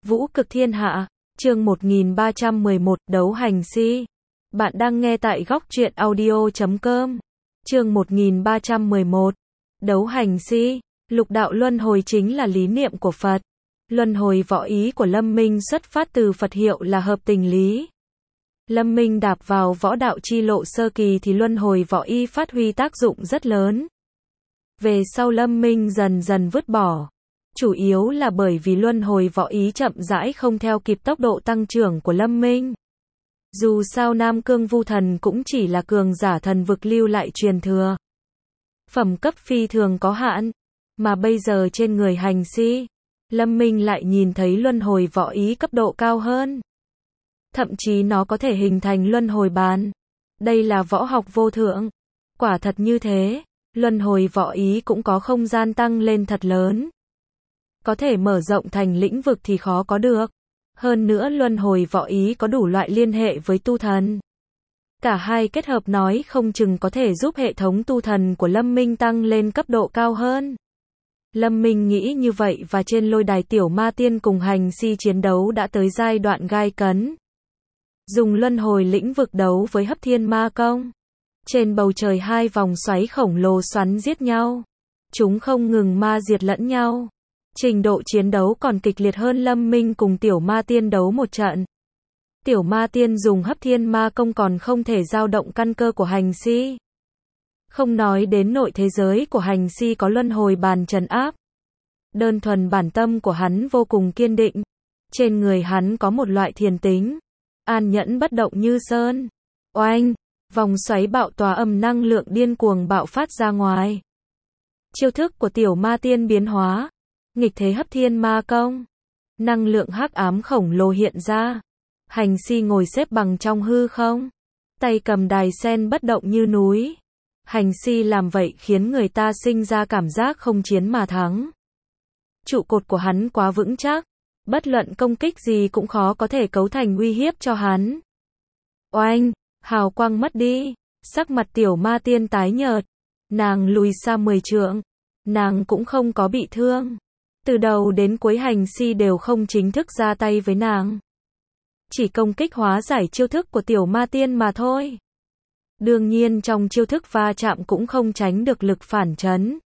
Vũ cực thiên hạ, chương 1311, đấu hành si. Bạn đang nghe tại góc truyện audio.com. Chương 1311, đấu hành si. Lục đạo luân hồi chính là lý niệm của Phật. Luân hồi võ ý của Lâm Minh xuất phát từ Phật hiệu là hợp tình lý. Lâm Minh đạp vào võ đạo chi lộ sơ kỳ thì luân hồi võ y phát huy tác dụng rất lớn. Về sau Lâm Minh dần dần vứt bỏ. Chủ yếu là bởi vì luân hồi võ ý chậm rãi không theo kịp tốc độ tăng trưởng của Lâm Minh. Dù sao Nam Cương Vu Thần cũng chỉ là cường giả thần vực lưu lại truyền thừa. Phẩm cấp phi thường có hạn. Mà bây giờ trên người hành si, Lâm Minh lại nhìn thấy luân hồi võ ý cấp độ cao hơn. Thậm chí nó có thể hình thành luân hồi bàn. Đây là võ học vô thượng. Quả thật như thế, luân hồi võ ý cũng có không gian tăng lên thật lớn. Có thể mở rộng thành lĩnh vực thì khó có được. Hơn nữa luân hồi võ ý có đủ loại liên hệ với tu thần. Cả hai kết hợp nói không chừng có thể giúp hệ thống tu thần của Lâm Minh tăng lên cấp độ cao hơn. Lâm Minh nghĩ như vậy và trên lôi đài tiểu ma tiên cùng hành si chiến đấu đã tới giai đoạn gai cấn. Dùng luân hồi lĩnh vực đấu với hấp thiên ma công. Trên bầu trời hai vòng xoáy khổng lồ xoắn giết nhau. Chúng không ngừng ma diệt lẫn nhau. Trình độ chiến đấu còn kịch liệt hơn Lâm Minh cùng tiểu ma tiên đấu một trận. Tiểu ma tiên dùng hấp thiên ma công còn không thể dao động căn cơ của hành si. Không nói đến nội thế giới của hành si có luân hồi bàn trấn áp. Đơn thuần bản tâm của hắn vô cùng kiên định. Trên người hắn có một loại thiền tính. An nhẫn bất động như sơn. Oanh! Vòng xoáy bạo tỏa âm năng lượng điên cuồng bạo phát ra ngoài. Chiêu thức của tiểu ma tiên biến hóa. Nghịch thế hấp thiên ma công. Năng lượng hắc ám khổng lồ hiện ra. Hành si ngồi xếp bằng trong hư không. Tay cầm đài sen bất động như núi. Hành si làm vậy khiến người ta sinh ra cảm giác không chiến mà thắng. Trụ cột của hắn quá vững chắc. Bất luận công kích gì cũng khó có thể cấu thành uy hiếp cho hắn. Oanh! Hào quang mất đi. Sắc mặt tiểu ma tiên tái nhợt. Nàng lùi xa 10 trượng. Nàng cũng không có bị thương. Từ đầu đến cuối hành si đều không chính thức ra tay với nàng. Chỉ công kích hóa giải chiêu thức của tiểu ma tiên mà thôi. Đương nhiên trong chiêu thức va chạm cũng không tránh được lực phản chấn.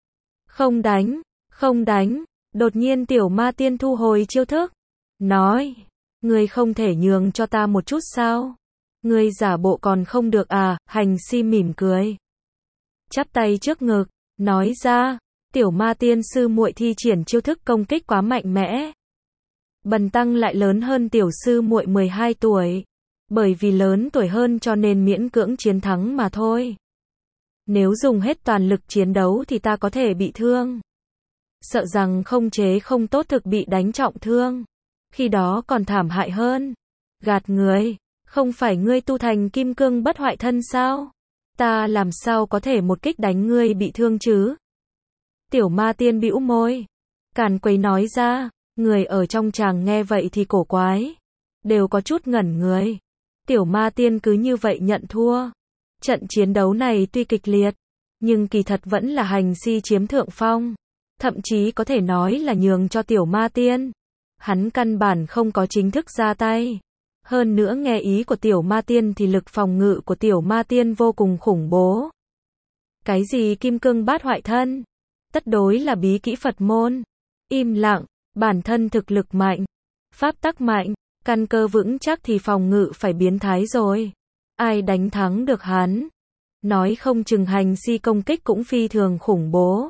Không đánh, không đánh. Đột nhiên tiểu ma tiên thu hồi chiêu thức. Nói, ngươi không thể nhường cho ta một chút sao? Ngươi giả bộ còn không được à? Hành si mỉm cười. Chắp tay trước ngực, nói ra. Tiểu ma tiên sư muội thi triển chiêu thức công kích quá mạnh mẽ. Bần tăng lại lớn hơn tiểu sư muội 12 tuổi. Bởi vì lớn tuổi hơn cho nên miễn cưỡng chiến thắng mà thôi. Nếu dùng hết toàn lực chiến đấu thì ta có thể bị thương. Sợ rằng không chế không tốt thực bị đánh trọng thương. Khi đó còn thảm hại hơn. Gạt người, không phải ngươi tu thành kim cương bất hoại thân sao? Ta làm sao có thể một kích đánh ngươi bị thương chứ? Tiểu ma tiên bĩu môi. Càn quấy nói ra. Người ở trong tràng nghe vậy thì cổ quái. Đều có chút ngẩn người. Tiểu ma tiên cứ như vậy nhận thua. Trận chiến đấu này tuy kịch liệt. Nhưng kỳ thật vẫn là hành si chiếm thượng phong. Thậm chí có thể nói là nhường cho tiểu ma tiên. Hắn căn bản không có chính thức ra tay. Hơn nữa nghe ý của tiểu ma tiên thì lực phòng ngự của tiểu ma tiên vô cùng khủng bố. Cái gì kim cương bát hoại thân? Tất đối là bí kỹ Phật môn. Im lặng, bản thân thực lực mạnh. Pháp tắc mạnh, căn cơ vững chắc thì phòng ngự phải biến thái rồi. Ai đánh thắng được hắn? Nói không chừng hành si công kích cũng phi thường khủng bố.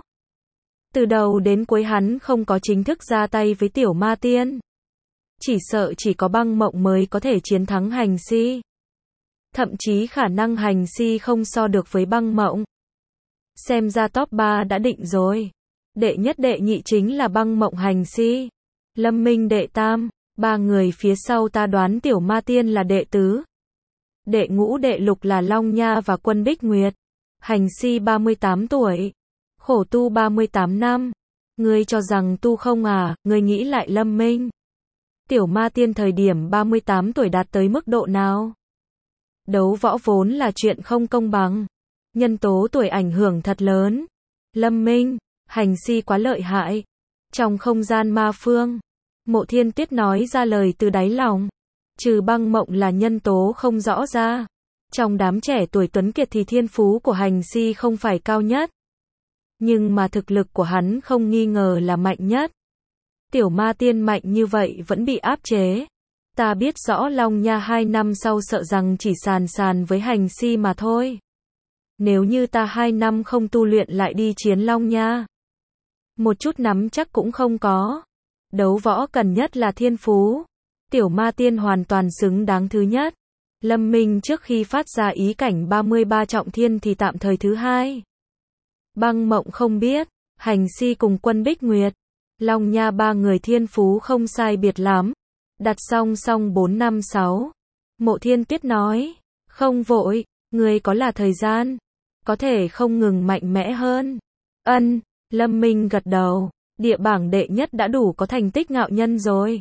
Từ đầu đến cuối hắn không có chính thức ra tay với tiểu ma tiên. Chỉ sợ chỉ có băng mộng mới có thể chiến thắng hành si. Thậm chí khả năng hành si không so được với băng mộng. Xem ra top 3 đã định rồi. Đệ nhất đệ nhị chính là băng mộng hành si. Lâm Minh đệ tam. 3 người phía sau ta đoán tiểu ma tiên là đệ tứ. Đệ ngũ đệ lục là Long Nha và Quân Bích Nguyệt. Hành si 38 tuổi. Khổ tu 38 năm. Ngươi cho rằng tu không à? Ngươi nghĩ lại Lâm Minh. Tiểu ma tiên thời điểm 38 tuổi đạt tới mức độ nào? Đấu võ vốn là chuyện không công bằng. Nhân tố tuổi ảnh hưởng thật lớn. Lâm Minh, hành si quá lợi hại. Trong không gian ma phương, Mộ Thiên Tuyết nói ra lời từ đáy lòng. Trừ Băng Mộng là nhân tố không rõ ra. Trong đám trẻ tuổi tuấn kiệt thì thiên phú của Hành Si không phải cao nhất. Nhưng mà thực lực của hắn không nghi ngờ là mạnh nhất. Tiểu Ma Tiên mạnh như vậy vẫn bị áp chế. Ta biết rõ Long Nha 2 năm sau sợ rằng chỉ sàn với Hành Si mà thôi. Nếu như ta 2 năm không tu luyện lại đi chiến Long Nha, một chút nắm chắc cũng không có. Đấu võ cần nhất là thiên phú. Tiểu Ma Tiên hoàn toàn xứng đáng thứ nhất. Lâm Minh trước khi phát ra ý cảnh 33 trọng thiên thì tạm thời thứ hai. Băng Mộng không biết, Hành Si cùng Quân Bích Nguyệt, Long Nha ba người thiên phú không sai biệt lắm. Đặt song song 4 5 6. Mộ Thiên Tuyết nói, không vội, người có là thời gian, có thể không ngừng mạnh mẽ hơn. Ân, Lâm Minh gật đầu, địa bảng đệ nhất đã đủ có thành tích ngạo nhân rồi.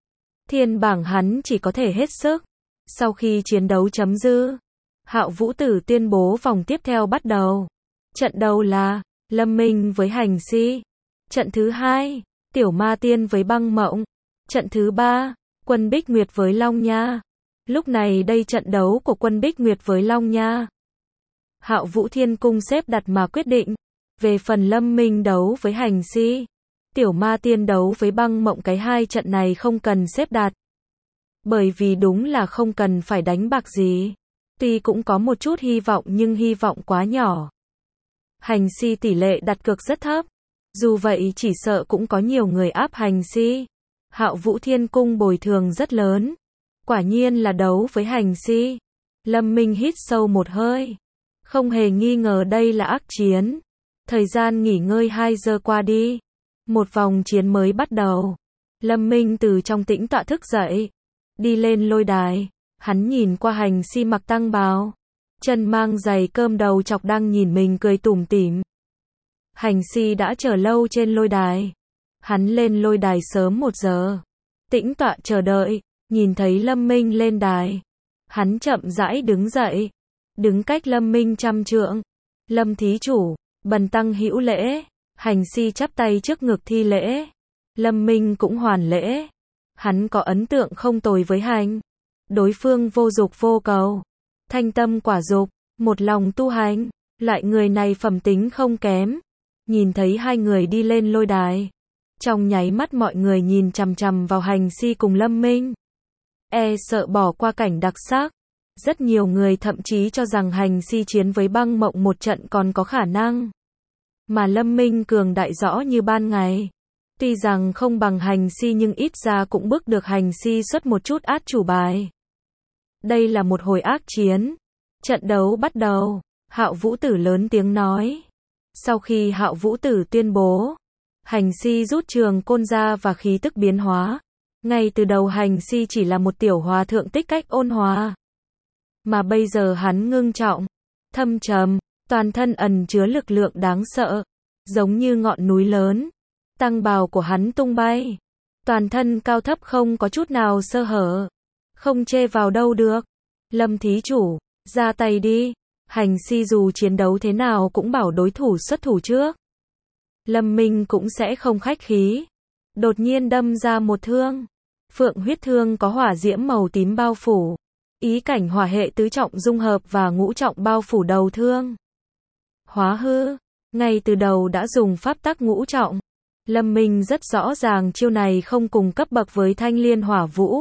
Thiên bảng hắn chỉ có thể hết sức. Sau khi chiến đấu chấm dứt, Hạo Vũ Tử tuyên bố vòng tiếp theo bắt đầu. Trận đầu là Lâm Minh với Hành Si. Trận thứ hai, Tiểu Ma Tiên với Băng Mộng. Trận thứ ba, Quân Bích Nguyệt với Long Nha. Lúc này đây trận đấu của Quân Bích Nguyệt với Long Nha, Hạo Vũ Thiên Cung xếp đặt mà quyết định. Về phần Lâm Minh đấu với Hành Si, Tiểu Ma Tiên đấu với Băng Mộng, cái hai trận này không cần xếp đặt. Bởi vì đúng là không cần phải đánh bạc gì. Tuy cũng có một chút hy vọng nhưng hy vọng quá nhỏ. Hành Si tỷ lệ đặt cược rất thấp. Dù vậy chỉ sợ cũng có nhiều người áp Hành Si. Hạo Vũ Thiên Cung bồi thường rất lớn. Quả nhiên là đấu với Hành Si. Lâm Minh hít sâu một hơi. Không hề nghi ngờ đây là ác chiến. Thời gian nghỉ ngơi 2 giờ qua đi. Một vòng chiến mới bắt đầu. Lâm Minh từ trong tĩnh tọa thức dậy. Đi lên lôi đài. Hắn nhìn qua Hành Si mặc tăng bào. Chân mang giày cơm đầu chọc đang nhìn mình cười tủm tỉm. Hành Si đã chờ lâu trên lôi đài. Hắn lên lôi đài sớm 1 giờ. Tĩnh tọa chờ đợi. Nhìn thấy Lâm Minh lên đài. Hắn chậm rãi đứng dậy. Đứng cách Lâm Minh 100 trượng. Lâm thí chủ, bần tăng hữu lễ. Hành Si chắp tay trước ngực thi lễ. Lâm Minh cũng hoàn lễ. Hắn có ấn tượng không tồi với Hành. Đối phương vô dục vô cầu. Thanh tâm quả dục, một lòng tu hành. Loại người này phẩm tính không kém. Nhìn thấy hai người đi lên lôi đài. Trong nháy mắt mọi người nhìn chằm chằm vào Hành Si cùng Lâm Minh. E sợ bỏ qua cảnh đặc sắc. Rất nhiều người thậm chí cho rằng Hành Si chiến với Băng Mộng một trận còn có khả năng. Mà Lâm Minh cường đại rõ như ban ngày. Tuy rằng không bằng Hành Si nhưng ít ra cũng bước được Hành Si xuất một chút át chủ bài. Đây là một hồi ác chiến. Trận đấu bắt đầu. Hạo Vũ Tử lớn tiếng nói. Sau khi Hạo Vũ Tử tuyên bố, Hành Si rút trường côn ra và khí tức biến hóa. Ngay từ đầu Hành Si chỉ là một tiểu hòa thượng tích cách ôn hòa. Mà bây giờ hắn ngưng trọng, thâm trầm, toàn thân ẩn chứa lực lượng đáng sợ, giống như ngọn núi lớn. Tăng bào của hắn tung bay, toàn thân cao thấp không có chút nào sơ hở, không chê vào đâu được. Lâm thí chủ, ra tay đi. Hành Si dù chiến đấu thế nào cũng bảo đối thủ xuất thủ trước. Lâm Minh cũng sẽ không khách khí. Đột nhiên đâm ra một thương. Phượng huyết thương có hỏa diễm màu tím bao phủ. Ý cảnh hỏa hệ tứ trọng dung hợp và ngũ trọng bao phủ đầu thương. Hóa hư. Ngay từ đầu đã dùng pháp tắc ngũ trọng. Lâm Minh rất rõ ràng chiêu này không cùng cấp bậc với Thanh Liên Hỏa Vũ.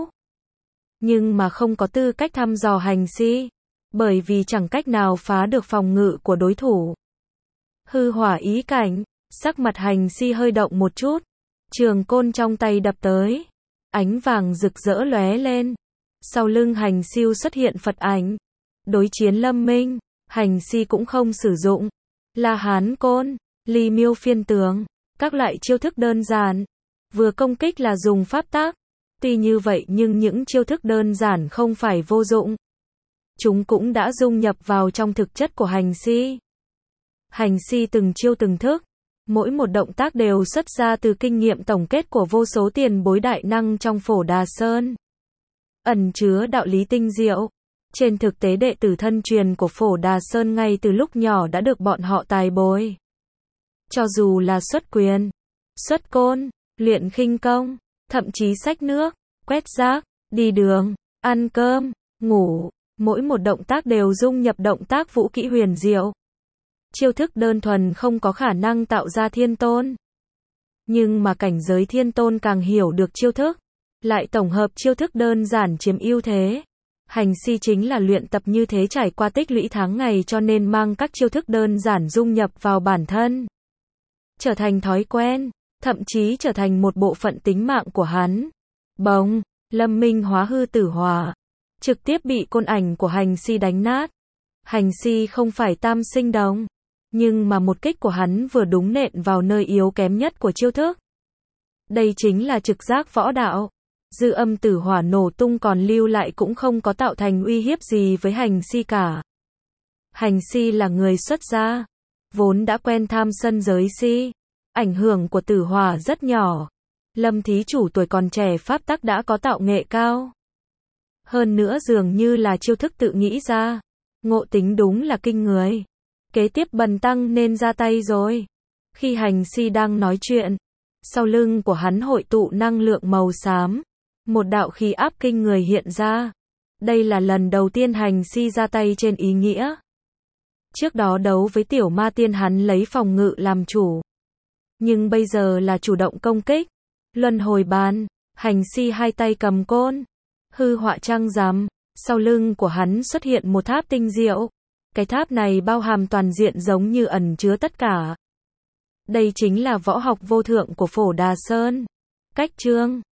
Nhưng mà không có tư cách thăm dò Hành Si. Bởi vì chẳng cách nào phá được phòng ngự của đối thủ. Hư hỏa ý cảnh. Sắc mặt Hành Si hơi động một chút. Trường côn trong tay đập tới. Ánh vàng rực rỡ lóe lên. Sau lưng Hành Siêu xuất hiện Phật ảnh. Đối chiến Lâm Minh, Hành Si cũng không sử dụng. La Hán Côn, Ly Miêu Phiên Tường, các loại chiêu thức đơn giản. Vừa công kích là dùng pháp tắc. Tuy như vậy nhưng những chiêu thức đơn giản không phải vô dụng. Chúng cũng đã dung nhập vào trong thực chất của Hành Si. Hành Si từng chiêu từng thức. Mỗi một động tác đều xuất ra từ kinh nghiệm tổng kết của vô số tiền bối đại năng trong Phổ Đà Sơn. Ẩn chứa đạo lý tinh diệu. Trên thực tế đệ tử thân truyền của Phổ Đà Sơn ngay từ lúc nhỏ đã được bọn họ tài bồi. Cho dù là xuất quyền, xuất côn, luyện khinh công, thậm chí xách nước, quét rác, đi đường, ăn cơm, ngủ, mỗi một động tác đều dung nhập động tác vũ kỹ huyền diệu. Chiêu thức đơn thuần không có khả năng tạo ra thiên tôn. Nhưng mà cảnh giới thiên tôn càng hiểu được chiêu thức, lại tổng hợp chiêu thức đơn giản chiếm ưu thế. Hành si chính là luyện tập như thế trải qua tích lũy tháng ngày cho nên mang các chiêu thức đơn giản dung nhập vào bản thân. Trở thành thói quen, thậm chí trở thành một bộ phận tính mạng của hắn. Bỗng, Lâm Minh hóa hư tử hỏa, trực tiếp bị côn ảnh của hành si đánh nát. Hành si không phải tam sinh đồng, nhưng mà một kích của hắn vừa đúng nện vào nơi yếu kém nhất của chiêu thức. Đây chính là trực giác võ đạo. Dư âm tử hỏa nổ tung còn lưu lại cũng không có tạo thành uy hiếp gì với hành si cả. Hành si là người xuất gia, vốn đã quen tham sân giới si. Ảnh hưởng của tử hỏa rất nhỏ. Lâm thí chủ tuổi còn trẻ pháp tắc đã có tạo nghệ cao. Hơn nữa dường như là chiêu thức tự nghĩ ra. Ngộ tính đúng là kinh người. Kế tiếp Bần tăng nên ra tay rồi. Khi hành si đang nói chuyện, sau lưng của hắn hội tụ năng lượng màu xám. Một đạo khí áp kinh người hiện ra. Đây là lần đầu tiên hành si ra tay trên ý nghĩa. Trước đó đấu với tiểu ma tiên hắn lấy phòng ngự làm chủ. Nhưng bây giờ là chủ động công kích. Luân hồi bàn, hành si hai tay cầm côn. Hư họa trăng rằm, sau lưng của hắn xuất hiện một tháp tinh diệu. Cái tháp này bao hàm toàn diện giống như ẩn chứa tất cả. Đây chính là võ học vô thượng của Phổ Đà Sơn. Cách chương